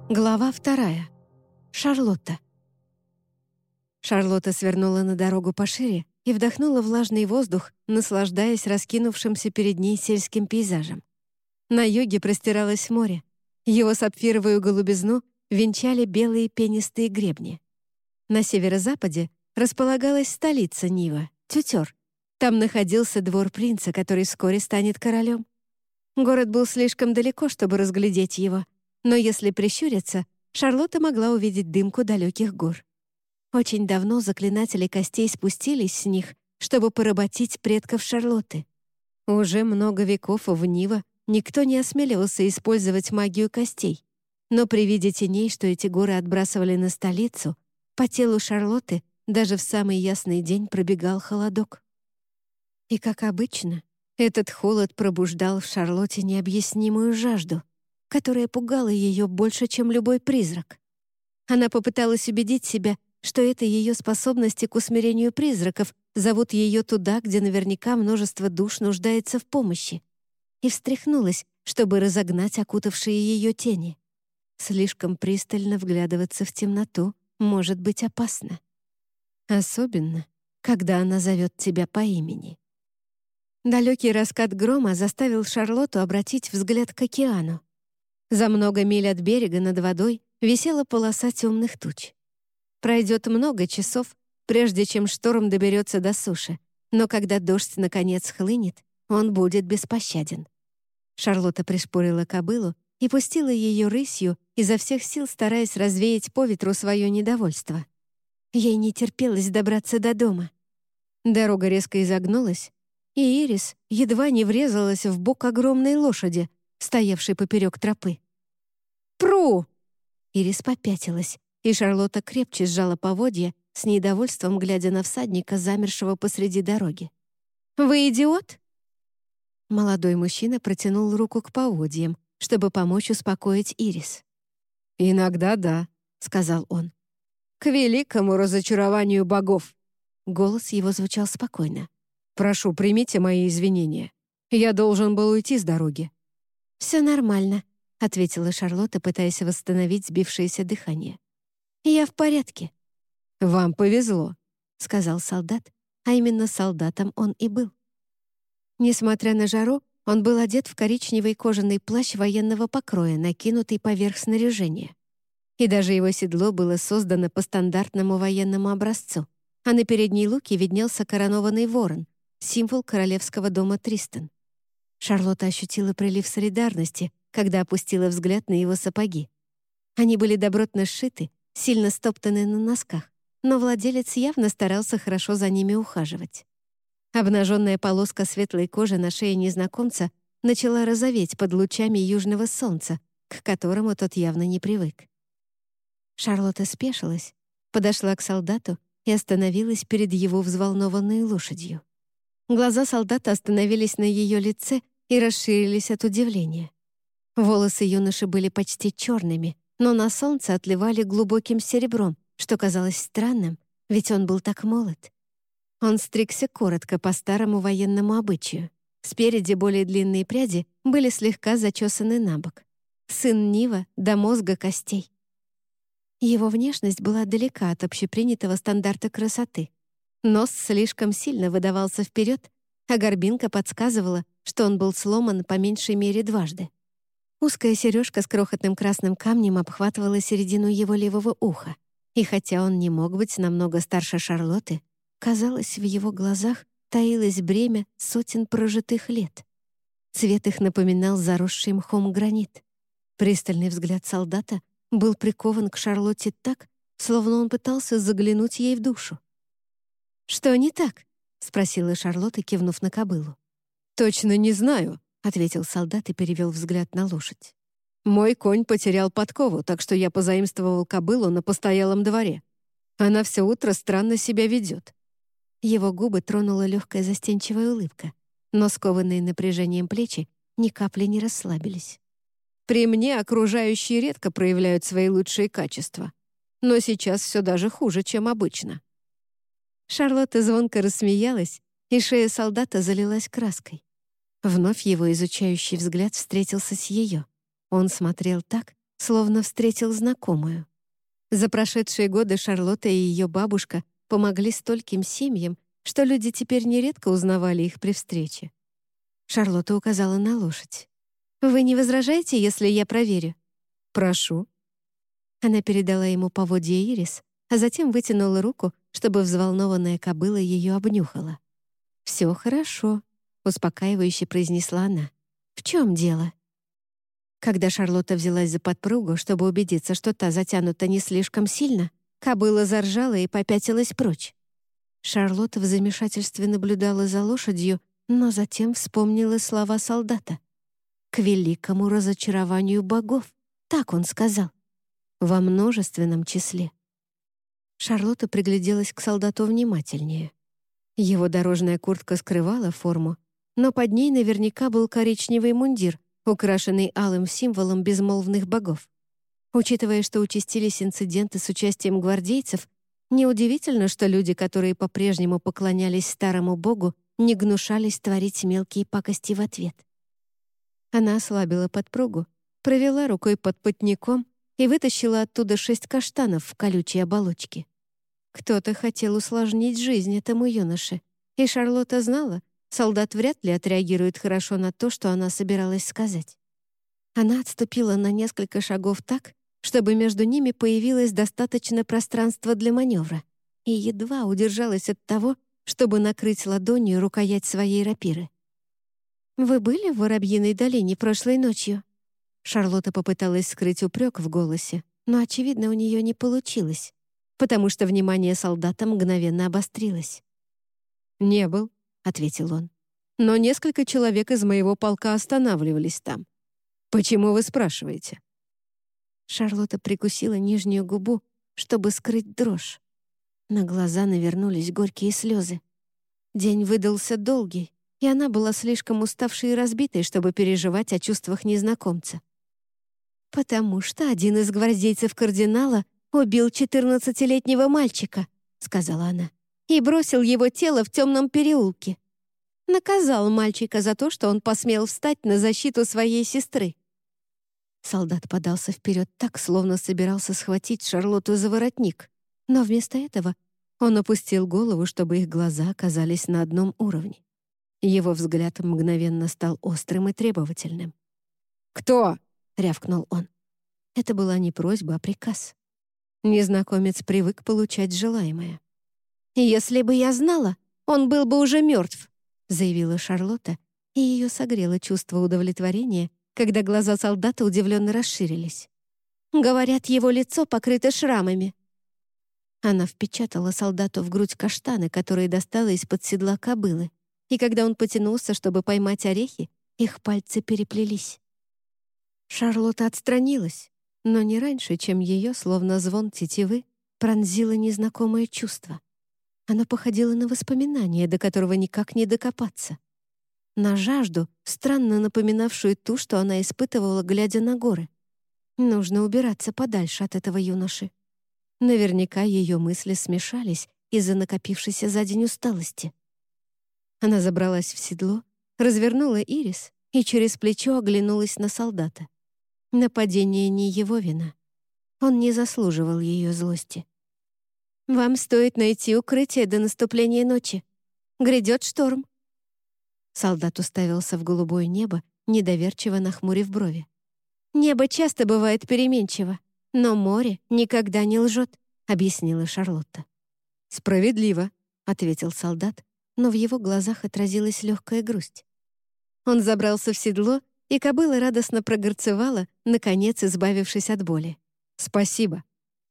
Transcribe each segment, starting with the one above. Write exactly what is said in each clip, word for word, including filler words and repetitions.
Глава вторая. Шарлотта. Шарлотта свернула на дорогу пошире и вдохнула влажный воздух, наслаждаясь раскинувшимся перед ней сельским пейзажем. На юге простиралось море. Его сапфировую голубизну венчали белые пенистые гребни. На северо-западе располагалась столица Нива — Тютер. Там находился двор принца, который вскоре станет королем. Город был слишком далеко, чтобы разглядеть его, но если прищуриться, Шарлотта могла увидеть дымку далеких гор. Очень давно заклинатели костей спустились с них, чтобы поработить предков Шарлотты. Уже много веков в Нива никто не осмеливался использовать магию костей, но при виде теней, что эти горы отбрасывали на столицу, по телу Шарлотты даже в самый ясный день пробегал холодок. И, как обычно, этот холод пробуждал в Шарлотте необъяснимую жажду, которая пугала ее больше, чем любой призрак. Она попыталась убедить себя, что это ее способности к усмирению призраков зовут ее туда, где наверняка множество душ нуждается в помощи, и встряхнулась, чтобы разогнать окутавшие ее тени. Слишком пристально вглядываться в темноту может быть опасно. Особенно, когда она зовет тебя по имени. Далекий раскат грома заставил Шарлотту обратить взгляд к океану. За много миль от берега над водой висела полоса темных туч. Пройдет много часов, прежде чем шторм доберется до суши, но когда дождь наконец хлынет, он будет беспощаден. Шарлотта пришпорила кобылу и пустила ее рысью, изо всех сил стараясь развеять по ветру свое недовольство. Ей не терпелось добраться до дома. Дорога резко изогнулась, и Ирис едва не врезалась в бок огромной лошади, стоявшей поперек тропы. «Пру!» Ирис попятилась, и Шарлотта крепче сжала поводья, с недовольством глядя на всадника, замершего посреди дороги. «Вы идиот?» Молодой мужчина протянул руку к поводьям, чтобы помочь успокоить Ирис. «Иногда да», — сказал он. «К великому разочарованию богов!» Голос его звучал спокойно. «Прошу, примите мои извинения. Я должен был уйти с дороги». «Все нормально», — ответила Шарлотта, пытаясь восстановить сбившееся дыхание. «Я в порядке». «Вам повезло», — сказал солдат, а именно солдатом он и был. Несмотря на жару, он был одет в коричневый кожаный плащ военного покроя, накинутый поверх снаряжения. И даже его седло было создано по стандартному военному образцу, а на передней луке виднелся коронованный ворон, символ королевского дома Тристан. Шарлотта ощутила прилив солидарности, когда опустила взгляд на его сапоги. Они были добротно сшиты, сильно стоптаны на носках, но владелец явно старался хорошо за ними ухаживать. Обнаженная полоска светлой кожи на шее незнакомца начала розоветь под лучами южного солнца, к которому тот явно не привык. Шарлотта спешилась, подошла к солдату и остановилась перед его взволнованной лошадью. Глаза солдата остановились на ее лице и расширились от удивления. Волосы юноши были почти черными, но на солнце отливали глубоким серебром, что казалось странным, ведь он был так молод. Он стригся коротко по старому военному обычаю. Спереди более длинные пряди были слегка зачесаны на бок. Сын Нива до мозга костей. Его внешность была далека от общепринятого стандарта красоты. Нос слишком сильно выдавался вперед, а горбинка подсказывала, что он был сломан по меньшей мере дважды. Узкая сережка с крохотным красным камнем обхватывала середину его левого уха, и хотя он не мог быть намного старше Шарлотты, казалось, в его глазах таилось бремя сотен прожитых лет. Цвет их напоминал заросший мхом гранит. Пристальный взгляд солдата был прикован к Шарлотте так, словно он пытался заглянуть ей в душу. «Что не так?» — спросила Шарлотта, кивнув на кобылу. «Точно не знаю», — ответил солдат и перевел взгляд на лошадь. «Мой конь потерял подкову, так что я позаимствовал кобылу на постоялом дворе. Она все утро странно себя ведет». Его губы тронула легкая застенчивая улыбка, но скованные напряжением плечи ни капли не расслабились. «При мне окружающие редко проявляют свои лучшие качества, но сейчас все даже хуже, чем обычно». Шарлотта звонко рассмеялась, и шея солдата залилась краской. Вновь его изучающий взгляд встретился с ее. Он смотрел так, словно встретил знакомую. За прошедшие годы Шарлотта и ее бабушка помогли стольким семьям, что люди теперь нередко узнавали их при встрече. Шарлотта указала на лошадь. «Вы не возражаете, если я проверю?» «Прошу». Она передала ему поводья Ирис, а затем вытянула руку, чтобы взволнованная кобыла ее обнюхала. «Все хорошо», — успокаивающе произнесла она. «В чем дело?» Когда Шарлотта взялась за подпругу, чтобы убедиться, что та затянута не слишком сильно, кобыла заржала и попятилась прочь. Шарлотта в замешательстве наблюдала за лошадью, но затем вспомнила слова солдата. «К великому разочарованию богов», — так он сказал. Во множественном числе. Шарлотта пригляделась к солдату внимательнее. Его дорожная куртка скрывала форму, но под ней наверняка был коричневый мундир, украшенный алым символом безмолвных богов. Учитывая, что участились инциденты с участием гвардейцев, неудивительно, что люди, которые по-прежнему поклонялись старому богу, не гнушались творить мелкие пакости в ответ. Она ослабила подпругу, провела рукой под потником и вытащила оттуда шесть каштанов в колючей оболочке. Кто-то хотел усложнить жизнь этому юноше, и Шарлотта знала, солдат вряд ли отреагирует хорошо на то, что она собиралась сказать. Она отступила на несколько шагов так, чтобы между ними появилось достаточно пространства для маневра, и едва удержалась от того, чтобы накрыть ладонью рукоять своей рапиры. «Вы были в Воробьиной долине прошлой ночью?» Шарлотта попыталась скрыть упрек в голосе, но, очевидно, у нее не получилось, потому что внимание солдата мгновенно обострилось. «Не был», — ответил он. «Но несколько человек из моего полка останавливались там. Почему вы спрашиваете?» Шарлотта прикусила нижнюю губу, чтобы скрыть дрожь. На глаза навернулись горькие слезы. День выдался долгий, и она была слишком уставшей и разбитой, чтобы переживать о чувствах незнакомца. «Потому что один из гвардейцев кардинала убил четырнадцатилетнего мальчика», — сказала она, «и бросил его тело в темном переулке. Наказал мальчика за то, что он посмел встать на защиту своей сестры». Солдат подался вперед так, словно собирался схватить Шарлотту за воротник, но вместо этого он опустил голову, чтобы их глаза оказались на одном уровне. Его взгляд мгновенно стал острым и требовательным. «Кто?» — рявкнул он. Это была не просьба, а приказ. Незнакомец привык получать желаемое. «Если бы я знала, он был бы уже мертв», — заявила Шарлотта, и ее согрело чувство удовлетворения, когда глаза солдата удивленно расширились. «Говорят, его лицо покрыто шрамами». Она впечатала солдату в грудь каштаны, которые достала из-под седла кобылы, и когда он потянулся, чтобы поймать орехи, их пальцы переплелись. Шарлотта отстранилась, но не раньше, чем ее, словно звон тетивы, пронзило незнакомое чувство. Оно походило на воспоминание, до которого никак не докопаться. На жажду, странно напоминавшую ту, что она испытывала, глядя на горы. Нужно убираться подальше от этого юноши. Наверняка ее мысли смешались из-за накопившейся за день усталости. Она забралась в седло, развернула Ирис и через плечо оглянулась на солдата. Нападение не его вина. Он не заслуживал ее злости. «Вам стоит найти укрытие до наступления ночи. Грядет шторм». Солдат уставился в голубое небо, недоверчиво нахмурив брови. «Небо часто бывает переменчиво, но море никогда не лжет», — объяснила Шарлотта. «Справедливо», — ответил солдат, но в его глазах отразилась легкая грусть. Он забрался в седло, и кобыла радостно прогорцевала, наконец избавившись от боли. «Спасибо».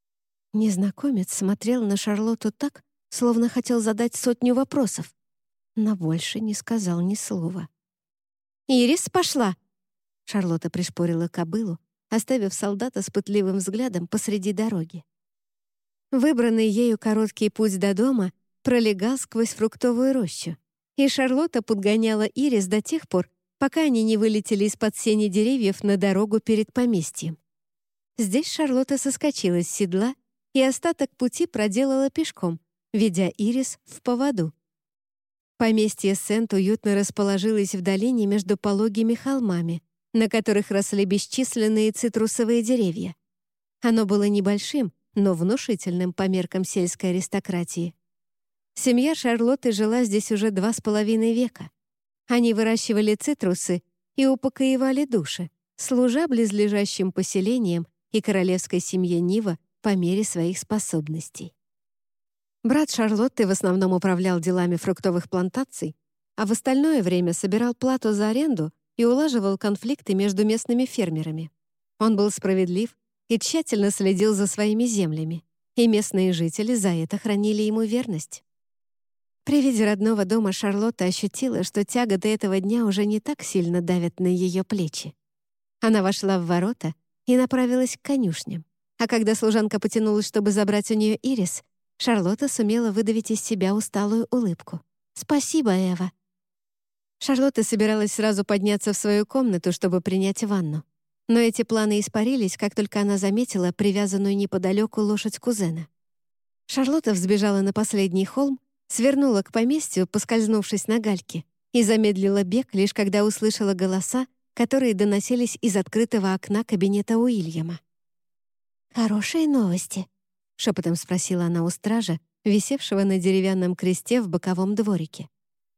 Незнакомец смотрел на Шарлотту так, словно хотел задать сотню вопросов, но больше не сказал ни слова. «Ирис пошла!» Шарлотта пришпорила кобылу, оставив солдата с пытливым взглядом посреди дороги. Выбранный ею короткий путь до дома пролегал сквозь фруктовую рощу, и Шарлотта подгоняла Ирис до тех пор, пока они не вылетели из-под сени деревьев на дорогу перед поместьем. Здесь Шарлотта соскочила с седла и остаток пути проделала пешком, ведя Ирис в поводу. Поместье Сент уютно расположилось в долине между пологими холмами, на которых росли бесчисленные цитрусовые деревья. Оно было небольшим, но внушительным по меркам сельской аристократии. Семья Шарлотты жила здесь уже два с половиной века. Они выращивали цитрусы и упокоивали души, служа близлежащим поселениям и королевской семье Нива по мере своих способностей. Брат Шарлотты в основном управлял делами фруктовых плантаций, а в остальное время собирал плату за аренду и улаживал конфликты между местными фермерами. Он был справедлив и тщательно следил за своими землями, и местные жители за это хранили ему верность. При виде родного дома Шарлотта ощутила, что тяготы этого дня уже не так сильно давят на ее плечи. Она вошла в ворота и направилась к конюшням, а когда служанка потянулась, чтобы забрать у нее ирис, Шарлотта сумела выдавить из себя усталую улыбку. «Спасибо, Эва». Шарлотта собиралась сразу подняться в свою комнату, чтобы принять ванну. Но эти планы испарились, как только она заметила привязанную неподалеку лошадь кузена. Шарлотта взбежала на последний холм, свернула к поместью, поскользнувшись на гальке, и замедлила бег, лишь когда услышала голоса, которые доносились из открытого окна кабинета Уильяма. «Хорошие новости?» — шепотом спросила она у стража, висевшего на деревянном кресте в боковом дворике.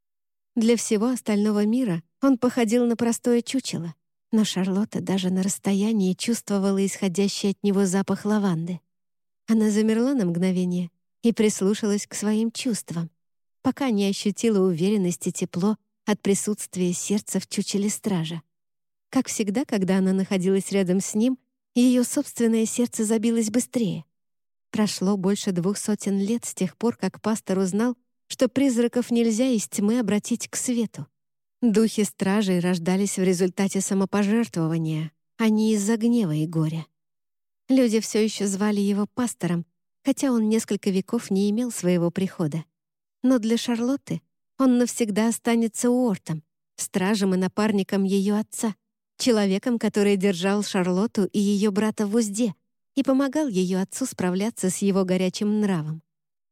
Для всего остального мира он походил на простое чучело, но Шарлотта даже на расстоянии чувствовала исходящий от него запах лаванды. Она замерла на мгновение и прислушалась к своим чувствам, пока не ощутила уверенность и тепло от присутствия сердца в чучеле стража. Как всегда, когда она находилась рядом с ним, ее собственное сердце забилось быстрее. Прошло больше двух сотен лет с тех пор, как пастор узнал, что призраков нельзя из тьмы обратить к свету. Духи стражей рождались в результате самопожертвования, а не из-за гнева и горя. Люди все еще звали его пастором, хотя он несколько веков не имел своего прихода. Но для Шарлотты он навсегда останется Уортом, стражем и напарником ее отца, человеком, который держал Шарлотту и ее брата в узде и помогал ее отцу справляться с его горячим нравом.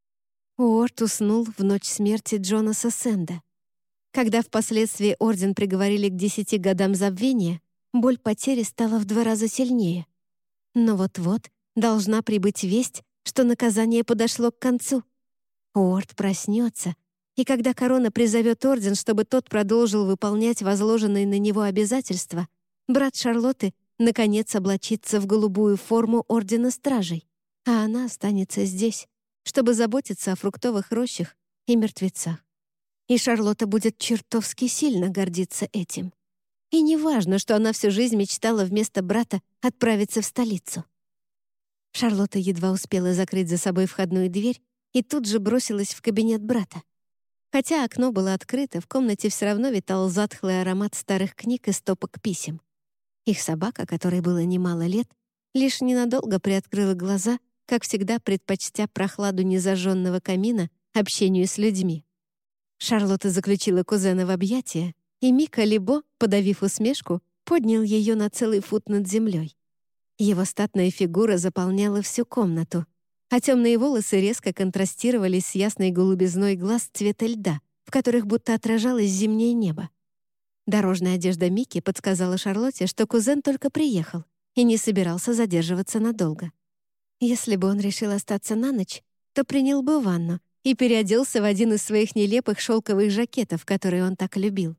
Уорт уснул в ночь смерти Джонаса Сэнда. Когда впоследствии орден приговорили к десяти годам забвения, боль потери стала в два раза сильнее. Но вот-вот должна прибыть весть, что наказание подошло к концу. Уорт проснется, и когда корона призовет орден, чтобы тот продолжил выполнять возложенные на него обязательства, брат Шарлотты наконец облачится в голубую форму Ордена Стражей, а она останется здесь, чтобы заботиться о фруктовых рощах и мертвецах. И Шарлотта будет чертовски сильно гордиться этим. И не важно, что она всю жизнь мечтала вместо брата отправиться в столицу. Шарлотта едва успела закрыть за собой входную дверь и тут же бросилась в кабинет брата. Хотя окно было открыто, в комнате все равно витал затхлый аромат старых книг и стопок писем. Их собака, которой было немало лет, лишь ненадолго приоткрыла глаза, как всегда предпочтя прохладу незажженного камина общению с людьми. Шарлотта заключила кузена в объятия, и Мика Либо, подавив усмешку, поднял ее на целый фут над землей. Его статная фигура заполняла всю комнату, а темные волосы резко контрастировали с ясной голубизной глаз цвета льда, в которых будто отражалось зимнее небо. Дорожная одежда Мики подсказала Шарлотте, что кузен только приехал и не собирался задерживаться надолго. Если бы он решил остаться на ночь, то принял бы ванну и переоделся в один из своих нелепых шелковых жакетов, которые он так любил.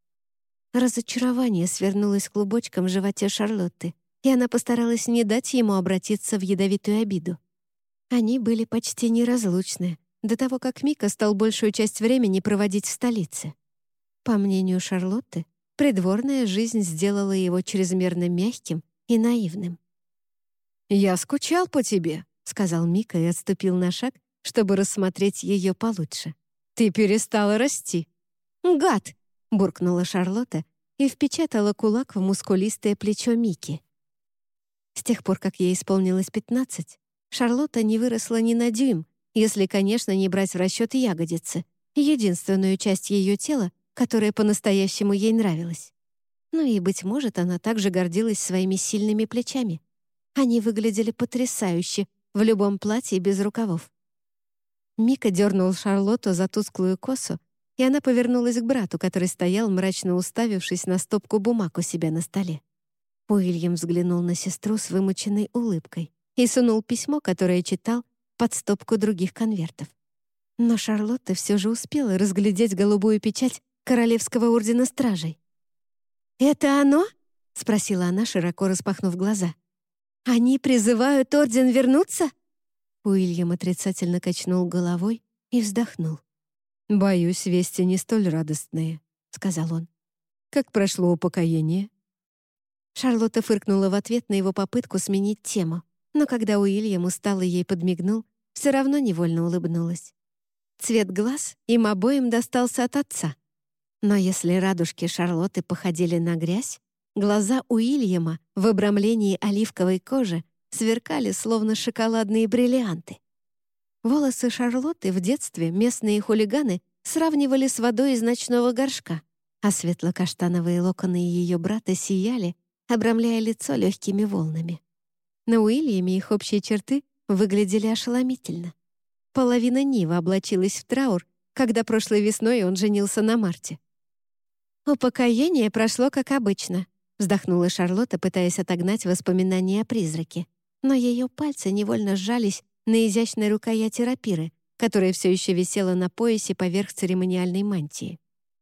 Разочарование свернулось клубочком в животе Шарлотты, и она постаралась не дать ему обратиться в ядовитую обиду. Они были почти неразлучны до того, как Мика стал большую часть времени проводить в столице. По мнению Шарлотты, придворная жизнь сделала его чрезмерно мягким и наивным. «Я скучал по тебе», — сказал Мика и отступил на шаг, чтобы рассмотреть ее получше. «Ты перестала расти». «Гад!» — буркнула Шарлотта и впечатала кулак в мускулистое плечо Мики. С тех пор, как ей исполнилось пятнадцать, Шарлотта не выросла ни на дюйм, если, конечно, не брать в расчет ягодицы, единственную часть ее тела, которая по-настоящему ей нравилась. Ну и, быть может, она также гордилась своими сильными плечами. Они выглядели потрясающе в любом платье без рукавов. Мика дернул Шарлотту за тусклую косу, и она повернулась к брату, который стоял, мрачно уставившись на стопку бумаг у себя на столе. Уильям взглянул на сестру с вымученной улыбкой и сунул письмо, которое читал, под стопку других конвертов. Но Шарлотта все же успела разглядеть голубую печать Королевского ордена стражей. «Это оно?» — спросила она, широко распахнув глаза. «Они призывают орден вернуться?» Уильям отрицательно качнул головой и вздохнул. «Боюсь, вести не столь радостные», — сказал он. «Как прошло упокоение?» Шарлотта фыркнула в ответ на его попытку сменить тему, но когда Уильям устало ей подмигнул, все равно невольно улыбнулась. Цвет глаз им обоим достался от отца. Но если радужки Шарлотты походили на грязь, глаза Уильяма в обрамлении оливковой кожи сверкали, словно шоколадные бриллианты. Волосы Шарлотты в детстве местные хулиганы сравнивали с водой из ночного горшка, а светло-каштановые локоны ее брата сияли, обрамляя лицо легкими волнами. На Уильяме их общие черты выглядели ошеломительно. Половина Нива облачилась в траур, когда прошлой весной он женился на Марте. «Упокоение прошло как обычно», — вздохнула Шарлотта, пытаясь отогнать воспоминания о призраке. Но ее пальцы невольно сжались на изящной рукояти рапиры, которая все еще висела на поясе поверх церемониальной мантии.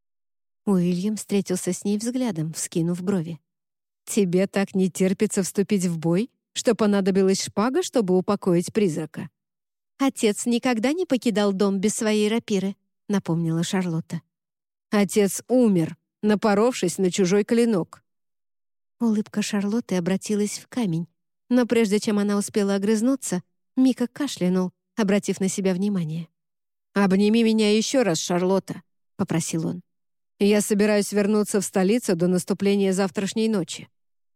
Уильям встретился с ней взглядом, вскинув брови. «Тебе так не терпится вступить в бой, что понадобилась шпага, чтобы упокоить призрака?» «Отец никогда не покидал дом без своей рапиры», — напомнила Шарлотта. «Отец умер, напоровшись на чужой клинок». Улыбка Шарлотты обратилась в камень, но прежде чем она успела огрызнуться, Мика кашлянул, обратив на себя внимание. «Обними меня еще раз, Шарлотта», — попросил он. «Я собираюсь вернуться в столицу до наступления завтрашней ночи».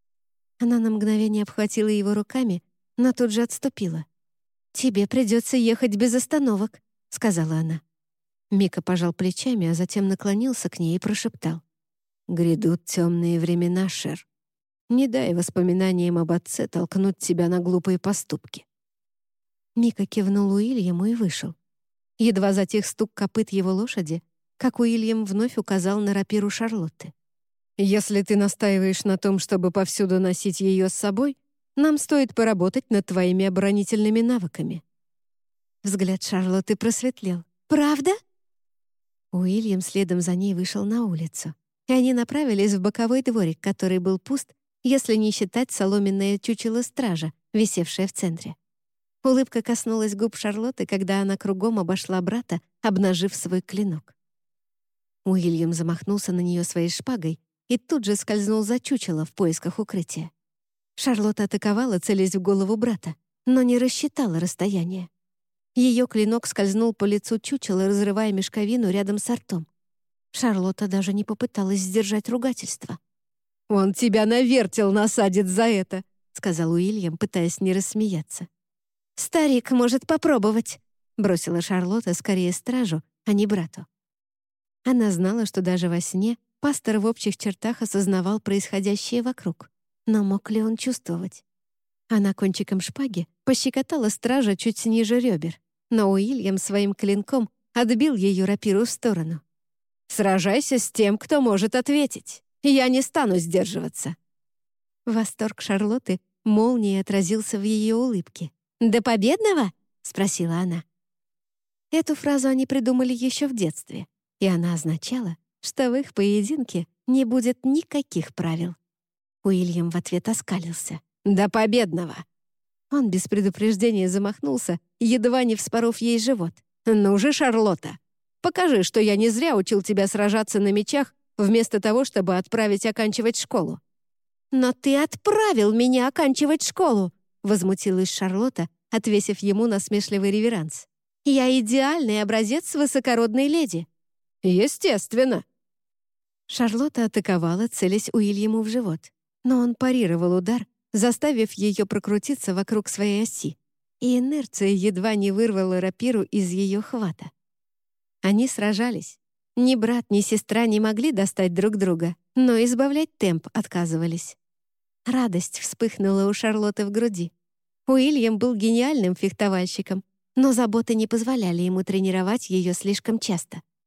Она на мгновение обхватила его руками, но тут же отступила. «Тебе придется ехать без остановок», — сказала она. Мика пожал плечами, а затем наклонился к ней и прошептал. «Грядут темные времена, Шер. Не дай воспоминаниям об отце толкнуть тебя на глупые поступки». Мика кивнул Уильяму и вышел. Едва затих стук копыт его лошади, как Уильям вновь указал на рапиру Шарлотты. «Если ты настаиваешь на том, чтобы повсюду носить ее с собой, нам стоит поработать над твоими оборонительными навыками». Взгляд Шарлотты просветлел. «Правда?» Уильям следом за ней вышел на улицу, и они направились в боковой дворик, который был пуст, если не считать соломенное чучело стража, висевшее в центре. Улыбка коснулась губ Шарлотты, когда она кругом обошла брата, обнажив свой клинок. Уильям замахнулся на нее своей шпагой и тут же скользнул за чучело в поисках укрытия. Шарлотта атаковала, целясь в голову брата, но не рассчитала расстояние. Ее клинок скользнул по лицу чучела, разрывая мешковину рядом с ртом. Шарлотта даже не попыталась сдержать ругательство. «Он тебя навертел, насадит за это», — сказал Уильям, пытаясь не рассмеяться. «Старик может попробовать», — бросила Шарлотта скорее стражу, а не брату. Она знала, что даже во сне пастор в общих чертах осознавал происходящее вокруг. Но мог ли он чувствовать? Она кончиком шпаги пощекотала стража чуть ниже ребер, но Уильям своим клинком отбил ее рапиру в сторону. «Сражайся с тем, кто может ответить. Я не стану сдерживаться». Восторг Шарлотты молнией отразился в ее улыбке. «До победного?» — спросила она. Эту фразу они придумали еще в детстве, и она означала, что в их поединке не будет никаких правил. Уильям в ответ оскалился. «До победного!» Он без предупреждения замахнулся, едва не вспоров ей живот. «Ну же, Шарлотта, покажи, что я не зря учил тебя сражаться на мечах, вместо того, чтобы отправить оканчивать школу». «Но ты отправил меня оканчивать школу!» возмутилась Шарлотта, отвесив ему насмешливый реверанс. «Я идеальный образец высокородной леди». «Естественно!» Шарлотта атаковала, целясь Уильяму в живот, но он парировал удар, заставив ее прокрутиться вокруг своей оси, и инерция едва не вырвала рапиру из ее хвата. Они сражались. Ни брат, ни сестра не могли достать друг друга, но избавлять темп отказывались. Радость вспыхнула у Шарлотты в груди. Уильям был гениальным фехтовальщиком, но заботы не позволяли ему тренировать ее слишком часто.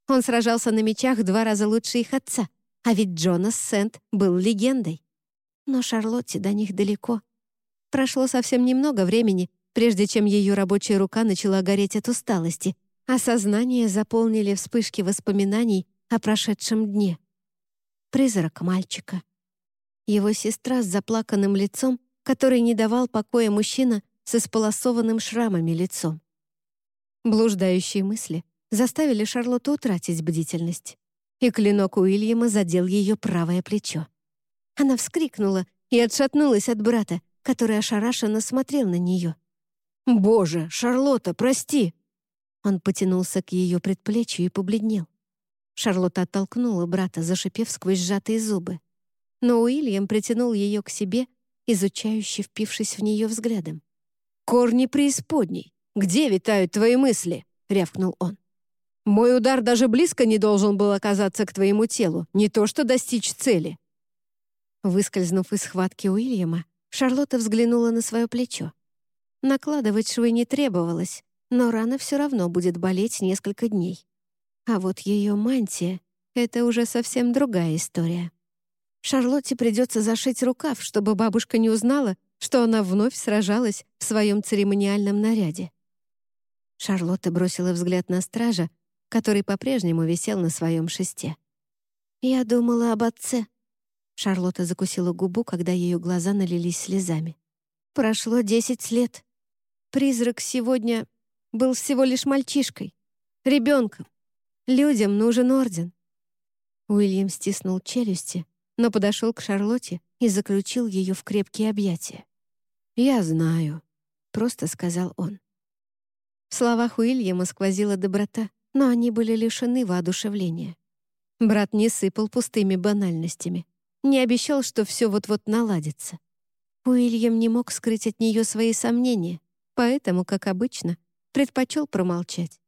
Он сражался на мечах два раза лучше их отца, а ведь Джонас Сент был легендой. Но Шарлотте до них далеко. Прошло совсем немного времени, прежде чем ее рабочая рука начала гореть от усталости, а сознание заполнили вспышки воспоминаний о прошедшем дне. Призрак мальчика. Его сестра с заплаканным лицом, который не давал покоя мужчина с исполосованным шрамами лицом. Блуждающие мысли заставили Шарлотту утратить бдительность, и клинок Уильяма задел ее правое плечо. Она вскрикнула и отшатнулась от брата, который ошарашенно смотрел на нее. «Боже, Шарлотта, прости!» Он потянулся к ее предплечью и побледнел. Шарлотта оттолкнула брата, зашипев сквозь сжатые зубы. Но Уильям притянул ее к себе, изучающе впившись в нее взглядом. «Корни преисподней! Где витают твои мысли?» — рявкнул он. «Мой удар даже близко не должен был оказаться к твоему телу, не то что достичь цели». Выскользнув из схватки Уильяма, Шарлотта взглянула на свое плечо. Накладывать швы не требовалось, но рана все равно будет болеть несколько дней. А вот ее мантия — это уже совсем другая история. Шарлотте придется зашить рукав, чтобы бабушка не узнала, что она вновь сражалась в своем церемониальном наряде. Шарлотта бросила взгляд на стража, который по-прежнему висел на своем шесте. «Я думала об отце». Шарлотта закусила губу, когда ее глаза налились слезами. «Прошло десять лет. Призрак сегодня был всего лишь мальчишкой, ребенком. Людям нужен орден». Уильям стиснул челюсти, но подошел к Шарлотте и заключил ее в крепкие объятия. «Я знаю», — просто сказал он. В словах Уильяма сквозила доброта, но они были лишены воодушевления. Брат не сыпал пустыми банальностями, не обещал, что все вот-вот наладится. Уильям не мог скрыть от нее свои сомнения, поэтому, как обычно, предпочел промолчать.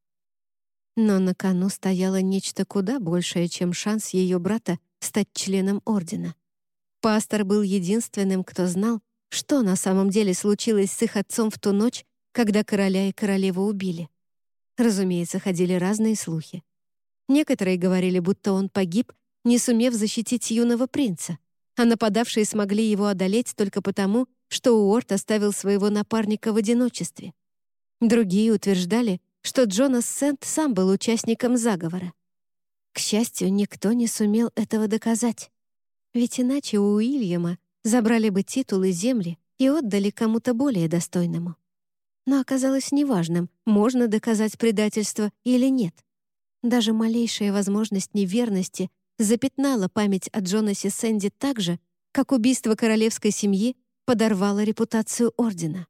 Но на кону стояло нечто куда большее, чем шанс ее брата стать членом ордена. Пастор был единственным, кто знал, что на самом деле случилось с их отцом в ту ночь, когда короля и королеву убили. Разумеется, ходили разные слухи. Некоторые говорили, будто он погиб, не сумев защитить юного принца, а нападавшие смогли его одолеть только потому, что Уорд оставил своего напарника в одиночестве. Другие утверждали, что Джонас Сент сам был участником заговора. К счастью, никто не сумел этого доказать. Ведь иначе у Уильяма забрали бы титулы земли и отдали кому-то более достойному. Но оказалось неважным, можно доказать предательство или нет. Даже малейшая возможность неверности запятнала память о Джонасе Сэнди так же, как убийство королевской семьи подорвало репутацию ордена.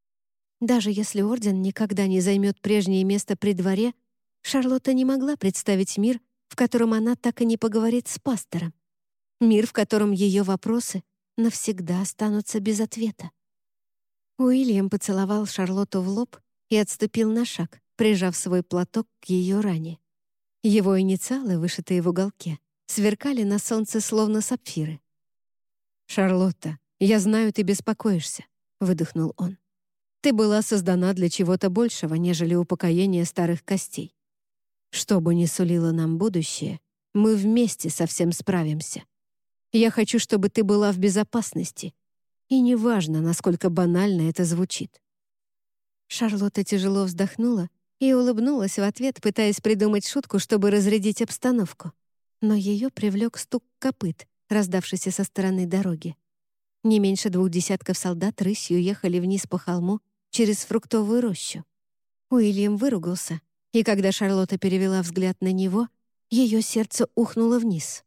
Даже если орден никогда не займет прежнее место при дворе, Шарлотта не могла представить мир, в котором она так и не поговорит с пастором. Мир, в котором ее вопросы навсегда останутся без ответа. Уильям поцеловал Шарлотту в лоб и отступил на шаг, прижав свой платок к ее ране. Его инициалы, вышитые в уголке, сверкали на солнце словно сапфиры. «Шарлотта, я знаю, ты беспокоишься», — выдохнул он. «Ты была создана для чего-то большего, нежели упокоение старых костей. Что бы ни сулило нам будущее, мы вместе со всем справимся. Я хочу, чтобы ты была в безопасности, и неважно, насколько банально это звучит». Шарлотта тяжело вздохнула и улыбнулась в ответ, пытаясь придумать шутку, чтобы разрядить обстановку. Но ее привлек стук копыт, раздавшийся со стороны дороги. Не меньше двух десятков солдат рысью ехали вниз по холму через фруктовую рощу. Уильям выругался, и когда Шарлотта перевела взгляд на него, ее сердце ухнуло вниз.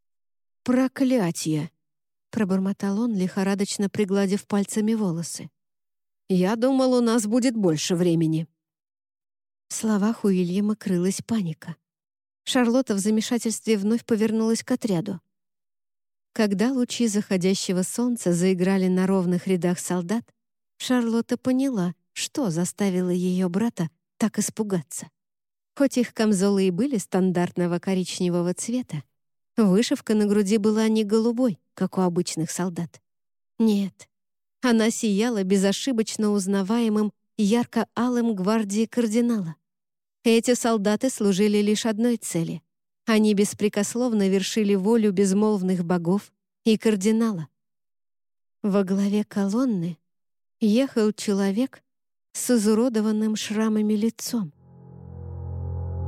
«Проклятье!» — пробормотал он, лихорадочно пригладив пальцами волосы. «Я думал, у нас будет больше времени». В словах Уильяма крылась паника. Шарлотта в замешательстве вновь повернулась к отряду. Когда лучи заходящего солнца заиграли на ровных рядах солдат, Шарлотта поняла, что заставило ее брата так испугаться. Хоть их камзолы и были стандартного коричневого цвета, вышивка на груди была не голубой, как у обычных солдат. Нет, она сияла безошибочно узнаваемым ярко-алым гвардии кардинала. Эти солдаты служили лишь одной цели. Они беспрекословно вершили волю безмолвных богов и кардинала. Во главе колонны ехал человек с изуродованным шрамами лицом.